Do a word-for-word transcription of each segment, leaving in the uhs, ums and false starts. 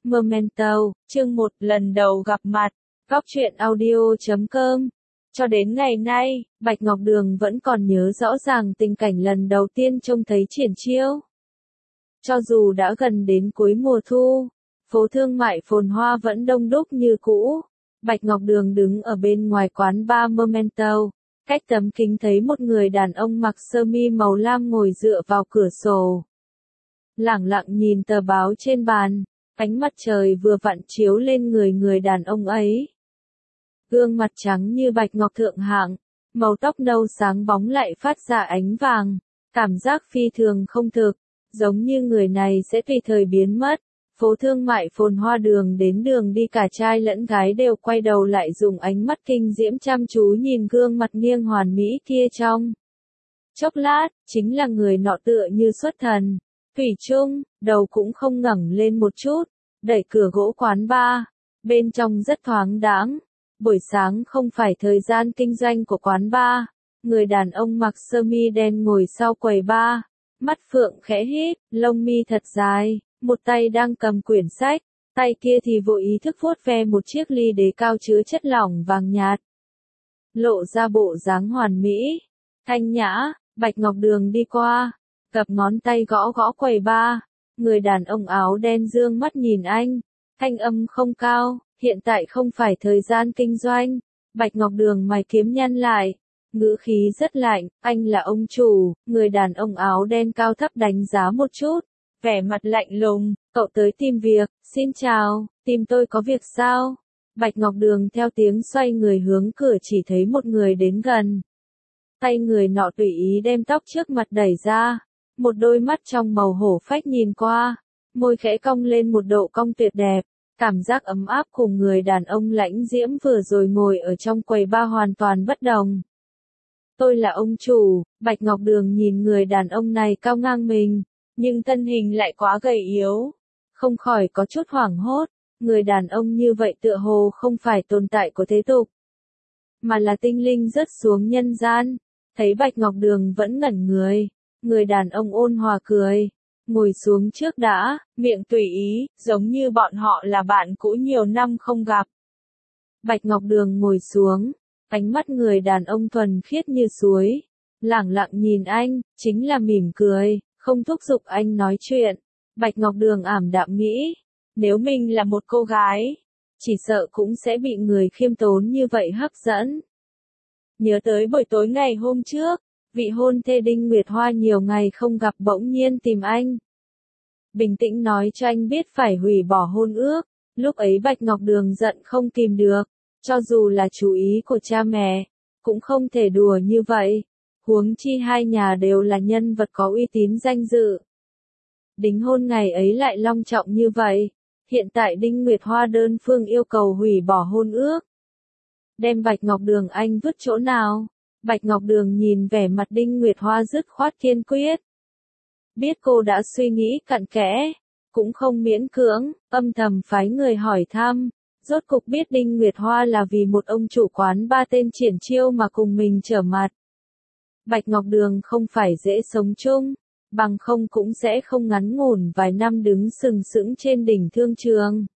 Memento, chương một, lần đầu gặp mặt, góc truyện audio chấm com. Cho đến ngày nay, Bạch Ngọc Đường vẫn còn nhớ rõ ràng tình cảnh lần đầu tiên trông thấy Triển Chiêu. Cho dù đã gần đến cuối mùa thu, phố thương mại phồn hoa vẫn đông đúc như cũ. Bạch Ngọc Đường đứng ở bên ngoài quán bar Memento, cách tấm kính thấy một người đàn ông mặc sơ mi màu lam ngồi dựa vào cửa sổ. Lẳng lặng nhìn tờ báo trên bàn, ánh mặt trời vừa vặn chiếu lên người người đàn ông ấy. Gương mặt trắng như bạch ngọc thượng hạng, màu tóc nâu sáng bóng lại phát ra ánh vàng, cảm giác phi thường không thực, giống như người này sẽ tùy thời biến mất. Phố thương mại phồn hoa đường đến đường đi cả trai lẫn gái đều quay đầu lại dùng ánh mắt kinh diễm chăm chú nhìn gương mặt nghiêng hoàn mỹ kia trong. Chốc lát, chính là người nọ tựa như xuất thần. Thủy chung, đầu cũng không ngẩng lên một chút, đẩy cửa gỗ quán bar, bên trong rất thoáng đãng. Buổi sáng không phải thời gian kinh doanh của quán bar, người đàn ông mặc sơ mi đen ngồi sau quầy bar, mắt phượng khẽ híp, lông mi thật dài, một tay đang cầm quyển sách, tay kia thì vô ý thức vuốt ve một chiếc ly đế cao chứa chất lỏng vàng nhạt. Lộ ra bộ dáng hoàn mỹ, thanh nhã. Bạch Ngọc Đường đi qua, gập ngón tay gõ gõ quầy bar, người đàn ông áo đen dương mắt nhìn anh, thanh âm không cao, hiện tại không phải thời gian kinh doanh. Bạch Ngọc Đường mày kiếm nhăn lại, ngữ khí rất lạnh, anh là ông chủ. Người đàn ông áo đen cao thấp đánh giá một chút, vẻ mặt lạnh lùng, cậu tới tìm việc, xin chào, tìm tôi có việc sao? Bạch Ngọc Đường theo tiếng xoay người hướng cửa chỉ thấy một người đến gần. Tay người nọ tùy ý đem tóc trước mặt đẩy ra, một đôi mắt trong màu hổ phách nhìn qua, môi khẽ cong lên một độ cong tuyệt đẹp, cảm giác ấm áp cùng người đàn ông lãnh diễm vừa rồi ngồi ở trong quầy bar hoàn toàn bất đồng. Tôi là ông chủ. Bạch Ngọc Đường nhìn người đàn ông này cao ngang mình, nhưng thân hình lại quá gầy yếu, không khỏi có chút hoảng hốt. Người đàn ông như vậy tựa hồ không phải tồn tại của thế tục, mà là tinh linh rớt xuống nhân gian. Thấy Bạch Ngọc Đường vẫn ngẩn người, người đàn ông ôn hòa cười, ngồi xuống trước đã, miệng tùy ý, giống như bọn họ là bạn cũ nhiều năm không gặp. Bạch Ngọc Đường ngồi xuống, ánh mắt người đàn ông thuần khiết như suối, lẳng lặng nhìn anh, chính là mỉm cười, không thúc giục anh nói chuyện. Bạch Ngọc Đường ảm đạm nghĩ, nếu mình là một cô gái, chỉ sợ cũng sẽ bị người khiêm tốn như vậy hấp dẫn. Nhớ tới buổi tối ngày hôm trước, vị hôn thê Đinh Nguyệt Hoa nhiều ngày không gặp bỗng nhiên tìm anh. Bình tĩnh nói cho anh biết phải hủy bỏ hôn ước, lúc ấy Bạch Ngọc Đường giận không kìm được, cho dù là chú ý của cha mẹ, cũng không thể đùa như vậy, huống chi hai nhà đều là nhân vật có uy tín danh dự. Đính hôn ngày ấy lại long trọng như vậy, hiện tại Đinh Nguyệt Hoa đơn phương yêu cầu hủy bỏ hôn ước. Đem Bạch Ngọc Đường anh vứt chỗ nào? Bạch Ngọc Đường nhìn vẻ mặt Đinh Nguyệt Hoa dứt khoát kiên quyết. Biết cô đã suy nghĩ cặn kẽ, cũng không miễn cưỡng, âm thầm phái người hỏi thăm, rốt cục biết Đinh Nguyệt Hoa là vì một ông chủ quán ba tên Triển Chiêu mà cùng mình trở mặt. Bạch Ngọc Đường không phải dễ sống chung, bằng không cũng sẽ không ngắn ngủn vài năm đứng sừng sững trên đỉnh thương trường.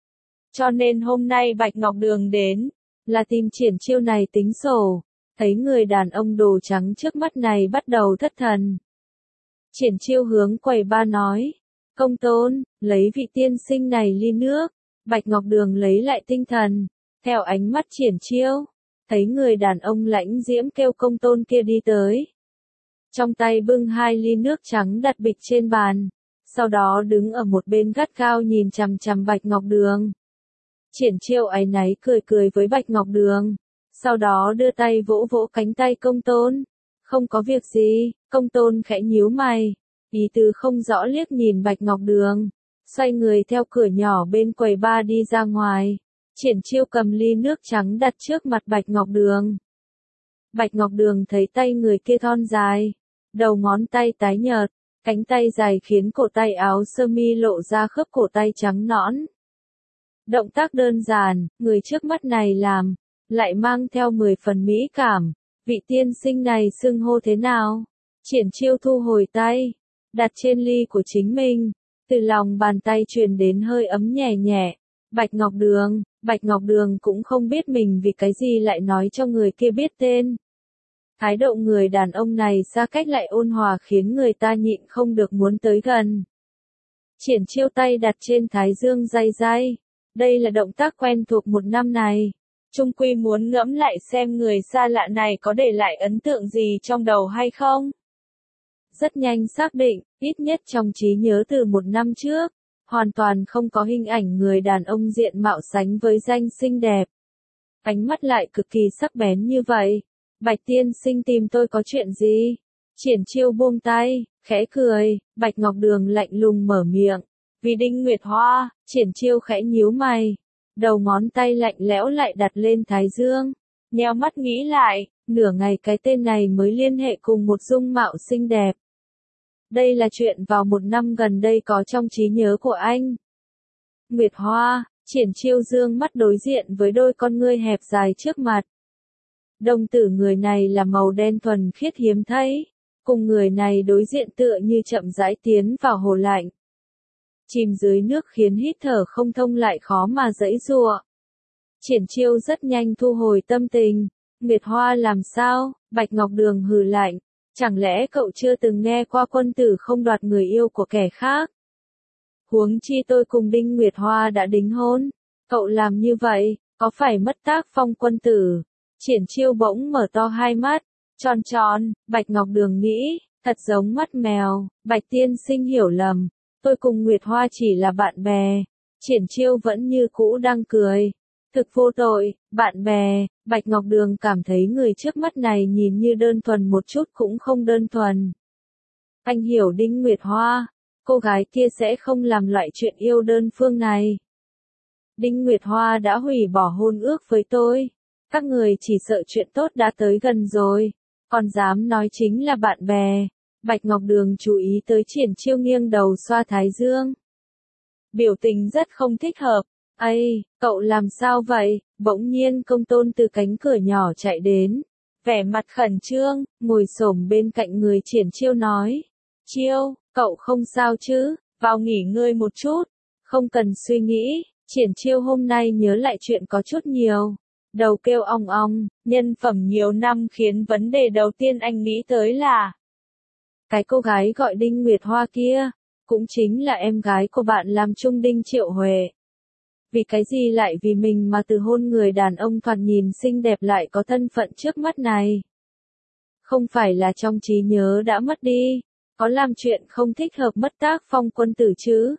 Cho nên hôm nay Bạch Ngọc Đường đến, là tìm Triển Chiêu này tính sổ. Thấy người đàn ông đồ trắng trước mắt này bắt đầu thất thần. Triển Chiêu hướng quầy bar nói, công tôn, lấy vị tiên sinh này ly nước. Bạch Ngọc Đường lấy lại tinh thần, theo ánh mắt Triển Chiêu, thấy người đàn ông lãnh diễm kêu công tôn kia đi tới. Trong tay bưng hai ly nước trắng đặt bịch trên bàn, sau đó đứng ở một bên gắt gao nhìn chằm chằm Bạch Ngọc Đường. Triển Chiêu áy náy cười cười với Bạch Ngọc Đường, sau đó đưa tay vỗ vỗ cánh tay công tôn. Không có việc gì. Công tôn khẽ nhíu mày, ý tứ không rõ liếc nhìn Bạch Ngọc Đường, xoay người theo cửa nhỏ bên quầy bar đi ra ngoài. Triển Chiêu cầm ly nước trắng đặt trước mặt Bạch Ngọc Đường. Bạch Ngọc Đường thấy tay người kia thon dài, đầu ngón tay tái nhợt, cánh tay dài khiến cổ tay áo sơ mi lộ ra khớp cổ tay trắng nõn. Động tác đơn giản, người trước mắt này làm, lại mang theo mười phần mỹ cảm. Vị tiên sinh này xưng hô thế nào? Triển Chiêu thu hồi tay, đặt trên ly của chính mình, Từ lòng bàn tay truyền đến hơi ấm nhẹ nhẹ. Bạch Ngọc Đường, Bạch Ngọc Đường cũng không biết mình vì cái gì lại nói cho người kia biết tên. Thái độ người đàn ông này xa cách lại ôn hòa khiến người ta nhịn không được muốn tới gần. Triển Chiêu tay đặt trên thái dương day day. Đây là động tác quen thuộc một năm này. Trung quy muốn ngẫm lại xem người xa lạ này có để lại ấn tượng gì trong đầu hay không. Rất nhanh xác định, ít nhất trong trí nhớ từ một năm trước, hoàn toàn không có hình ảnh người đàn ông diện mạo sánh với danh xinh đẹp. Ánh mắt lại cực kỳ sắc bén như vậy. Bạch tiên sinh tìm tôi có chuyện gì? Triển Chiêu buông tay, khẽ cười, Bạch Ngọc Đường lạnh lùng mở miệng. Vì Đinh Nguyệt Hoa, Triển Chiêu khẽ nhíu mày. Đầu ngón tay lạnh lẽo lại đặt lên thái dương. Nheo mắt nghĩ lại, nửa ngày cái tên này mới liên hệ cùng một dung mạo xinh đẹp. Đây là chuyện vào một năm gần đây có trong trí nhớ của anh. Nguyệt Hoa, Triển Chiêu dương mắt đối diện với đôi con ngươi hẹp dài trước mặt. Đồng tử người này là màu đen thuần khiết hiếm thấy, cùng người này đối diện tựa như chậm rãi tiến vào hồ lạnh. Chìm dưới nước khiến hít thở không thông lại khó mà giãy giụa. Triển Chiêu rất nhanh thu hồi tâm tình. Nguyệt Hoa làm sao? Bạch Ngọc Đường hừ lạnh. Chẳng lẽ cậu chưa từng nghe qua quân tử không đoạt người yêu của kẻ khác? Huống chi tôi cùng Đinh Nguyệt Hoa đã đính hôn. Cậu làm như vậy, có phải mất tác phong quân tử? Triển Chiêu bỗng mở to hai mắt, tròn tròn, Bạch Ngọc Đường nghĩ, thật giống mắt mèo, Bạch tiên sinh hiểu lầm, tôi cùng Nguyệt Hoa chỉ là bạn bè. Triển Chiêu vẫn như cũ đang cười. Thực vô tội, bạn bè, Bạch Ngọc Đường cảm thấy người trước mắt này nhìn như đơn thuần một chút cũng không đơn thuần. Anh hiểu Đinh Nguyệt Hoa, cô gái kia sẽ không làm loại chuyện yêu đơn phương này. Đinh Nguyệt Hoa đã hủy bỏ hôn ước với tôi. Các người chỉ sợ chuyện tốt đã tới gần rồi, còn dám nói chính là bạn bè. Bạch Ngọc Đường chú ý tới Triển Chiêu nghiêng đầu xoa thái dương. Biểu tình rất không thích hợp. Ây, cậu làm sao vậy? Bỗng nhiên Công Tôn từ cánh cửa nhỏ chạy đến. Vẻ mặt khẩn trương, ngồi xổm bên cạnh người Triển Chiêu nói. Chiêu, cậu không sao chứ? Vào nghỉ ngơi một chút. Không cần suy nghĩ, Triển Chiêu hôm nay nhớ lại chuyện có chút nhiều. Đầu kêu ong ong, nhân phẩm nhiều năm khiến vấn đề đầu tiên anh nghĩ tới là cái cô gái gọi Đinh Nguyệt Hoa kia, cũng chính là em gái của bạn làm chung Đinh Triệu Huệ. Vì cái gì lại vì mình mà từ hôn người đàn ông thoạt nhìn xinh đẹp lại có thân phận trước mắt này? Không phải là trong trí nhớ đã mất đi, có làm chuyện không thích hợp mất tác phong quân tử chứ?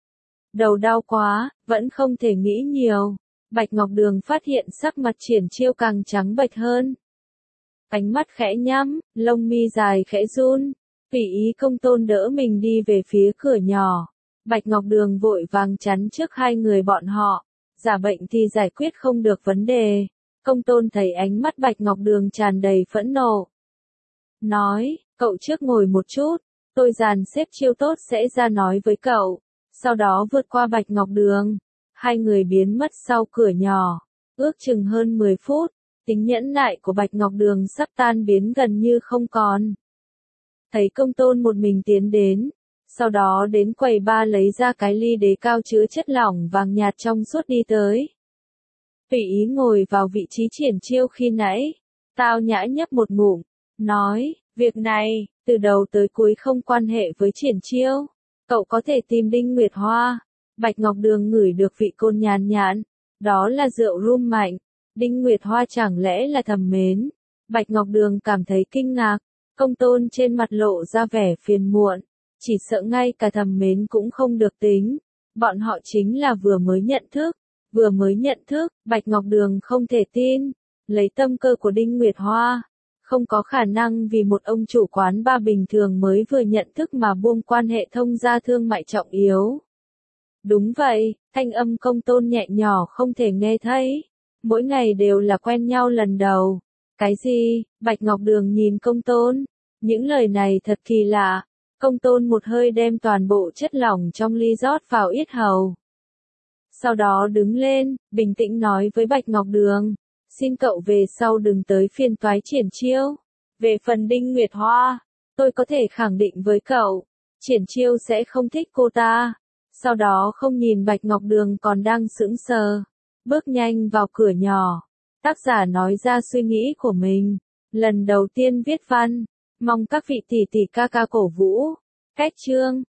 Đầu đau quá, vẫn không thể nghĩ nhiều. Bạch Ngọc Đường phát hiện sắc mặt Triển Chiêu càng trắng bệch hơn. Ánh mắt khẽ nhắm, lông mi dài khẽ run. Tùy ý Công Tôn đỡ mình đi về phía cửa nhỏ. Bạch Ngọc Đường vội vàng chắn trước hai người bọn họ. Giả bệnh thì giải quyết không được vấn đề. Công Tôn thấy ánh mắt Bạch Ngọc Đường tràn đầy phẫn nộ. Nói, cậu trước ngồi một chút. Tôi dàn xếp chiêu tốt sẽ ra nói với cậu. Sau đó vượt qua Bạch Ngọc Đường. Hai người biến mất sau cửa nhỏ. Ước chừng hơn mười phút. Tính nhẫn nại của Bạch Ngọc Đường sắp tan biến gần như không còn. Thấy Công Tôn một mình tiến đến. Sau đó đến quầy ba lấy ra cái ly đế cao chứa chất lỏng vàng nhạt trong suốt đi tới. Tùy ý ngồi vào vị trí Triển Chiêu khi nãy. Tao nhã nhấp một ngụm. Nói, việc này, từ đầu tới cuối không quan hệ với Triển Chiêu. Cậu có thể tìm Đinh Nguyệt Hoa. Bạch Ngọc Đường ngửi được vị cồn nhàn nhạt. Đó là rượu rum mạnh. Đinh Nguyệt Hoa chẳng lẽ là thầm mến. Bạch Ngọc Đường cảm thấy kinh ngạc. Công Tôn trên mặt lộ ra vẻ phiền muộn. Chỉ sợ ngay cả thầm mến cũng không được tính. Bọn họ chính là vừa mới nhận thức. Vừa mới nhận thức, Bạch Ngọc Đường không thể tin. Lấy tâm cơ của Đinh Nguyệt Hoa. Không có khả năng vì một ông chủ quán bar bình thường mới vừa nhận thức mà buông quan hệ thông gia thương mại trọng yếu. Đúng vậy, thanh âm Công Tôn nhẹ nhỏ không thể nghe thấy. Mỗi ngày đều là quen nhau lần đầu. Cái gì? Bạch Ngọc Đường nhìn Công Tôn. Những lời này thật kỳ lạ. Công Tôn một hơi đem toàn bộ chất lỏng trong ly rót vào yết hầu. Sau đó đứng lên, bình tĩnh nói với Bạch Ngọc Đường. Xin cậu về sau đừng tới phiền toái Triển Chiêu. Về phần Đinh Nguyệt Hoa, tôi có thể khẳng định với cậu. Triển Chiêu sẽ không thích cô ta. Sau đó không nhìn Bạch Ngọc Đường còn đang sững sờ, bước nhanh vào cửa nhỏ. Tác giả nói ra suy nghĩ của mình. Lần đầu tiên viết văn, mong các vị tỷ tỷ ca ca cổ vũ. Cách chương